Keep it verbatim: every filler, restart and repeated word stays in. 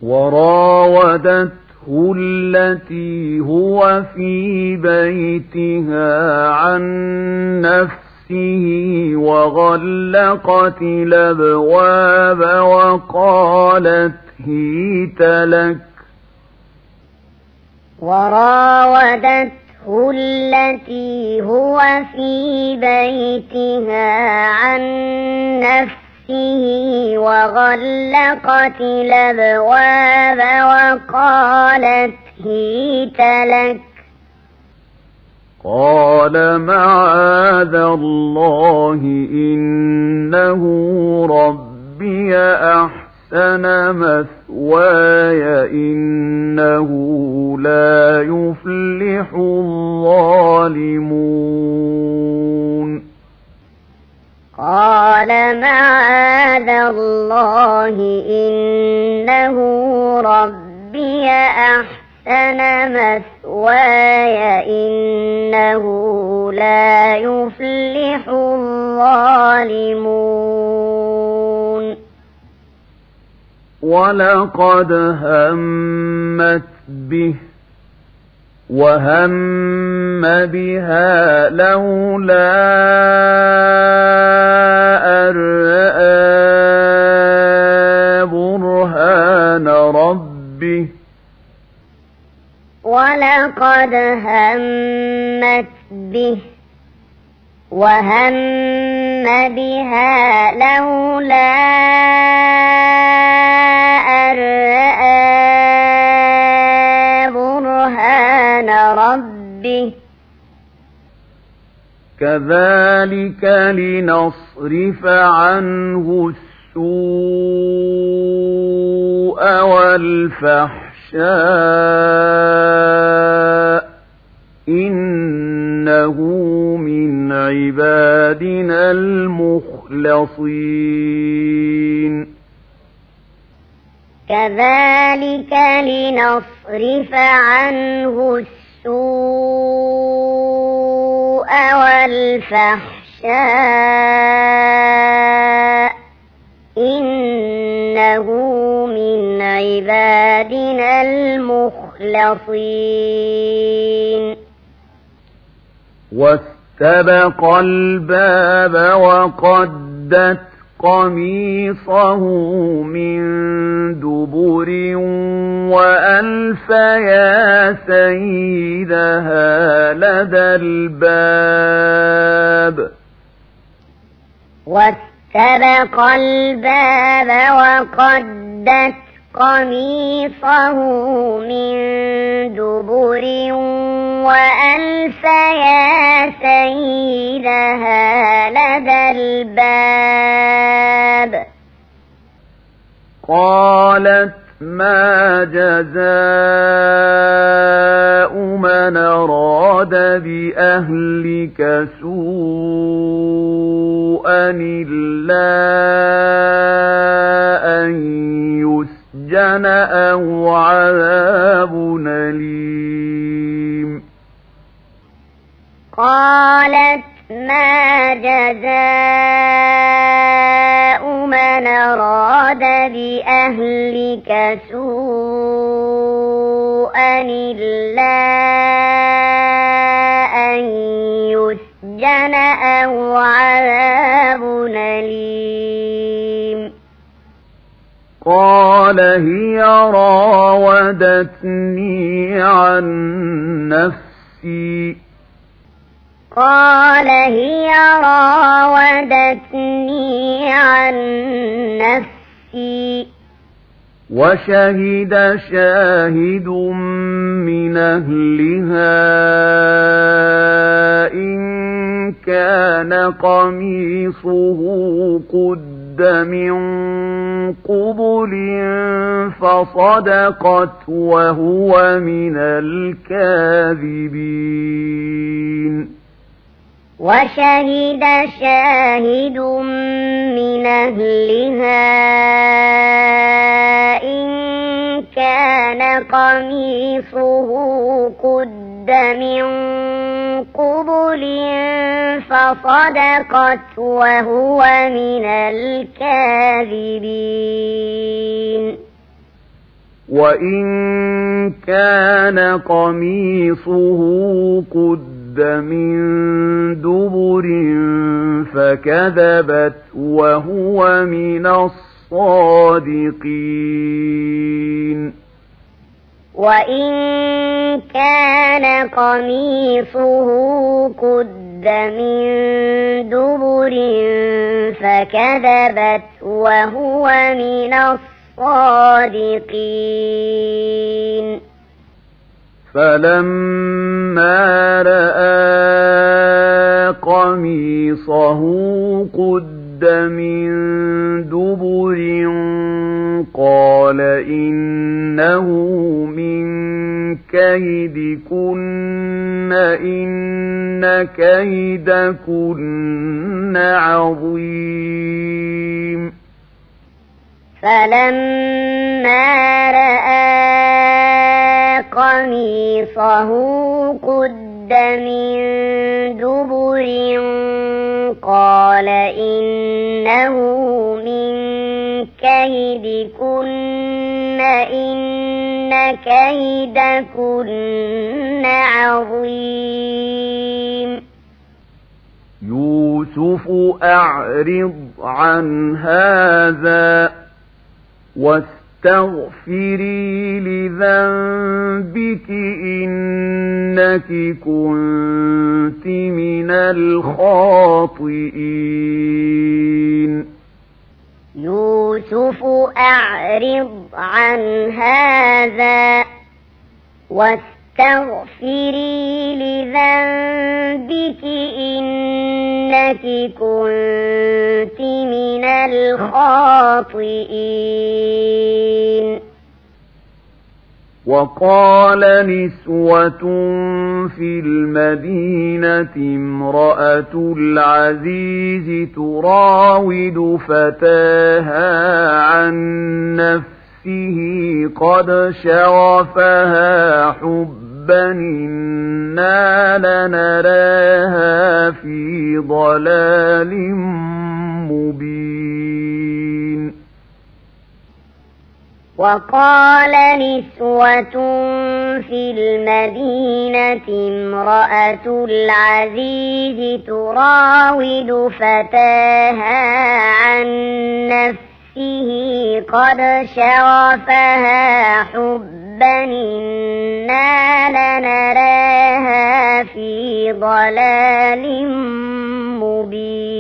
وراودته التي هو في بيتها عن نفسه وغلقت الأبواب وقالت هيت لك وراودته التي هو في بيتها عن نفسه وغلقت الأبواب وقالت هيت لك قال معاذ الله إنه ربي أحسن مثواي إنه لا يفلح الظالمون قال معاذ الله إنه ربي أحسن مثواي إنه لا يفلح الظالمون ولقد همت به وهم بها لولا أن رأى برهان ربه ولقد همت به وهم بها لولا أن رأى برهان ربه كذلك لنصرف عنه السوء والفحشاء إنه من عبادنا المخلصين كذلك لنصرف عنه السوء والفحشاء إنه من عبادنا المخلصين واستبق الباب وقدت قميصه من دبر وألف يا سيدها لدى الباب واستبق الباب وقدت قميصه من دبر وألف يا سيدها لدى الباب قالت ما جزاء من أراد بأهلك سوءا إلا أن يسجن أو عذاب أليم قالت ما جزاء من أراد بأهلك سوءا إلا أن يسجن أو عذاب أليم قال هي راودتني عن نفسي قال هي راودتني عن نفسي وشهد شاهد من أهلها إن كان قميصه قد من قبل فصدقت وهو من الكاذبين وشهد شاهد من أهلها إن كان قميصه قد من قبل فصدقت وهو من الكاذبين وإن كان قميصه قد من دبر فكذبت وهو من الصادقين وإن كان قميصه قد من دبر فكذبت وهو من الصادقين فلما رأى قميصه قد من دبر قال إنه من كيدكن إن كيدكن عظيم فلما رأى قميصه قد من دبر قال إنه من كيدكن إن كيدكن عظيم يوسف أعرض عن هذا واستغفري لذنبك إنك كنت من الخاطئين يوسف أعرض عن هذا واستغفري لذنبك إنك كنت من الخاطئين وقال نسوة في المدينة امرأة العزيز تراود فتاها عن نفسه قد شغفها حبا إنا لنراها في ضلال مبين وقال نسوة في المدينة امرأة العزيز تراود فتاها عن نفسه قد شغفها حبا إنا لنراها في ضلال مبين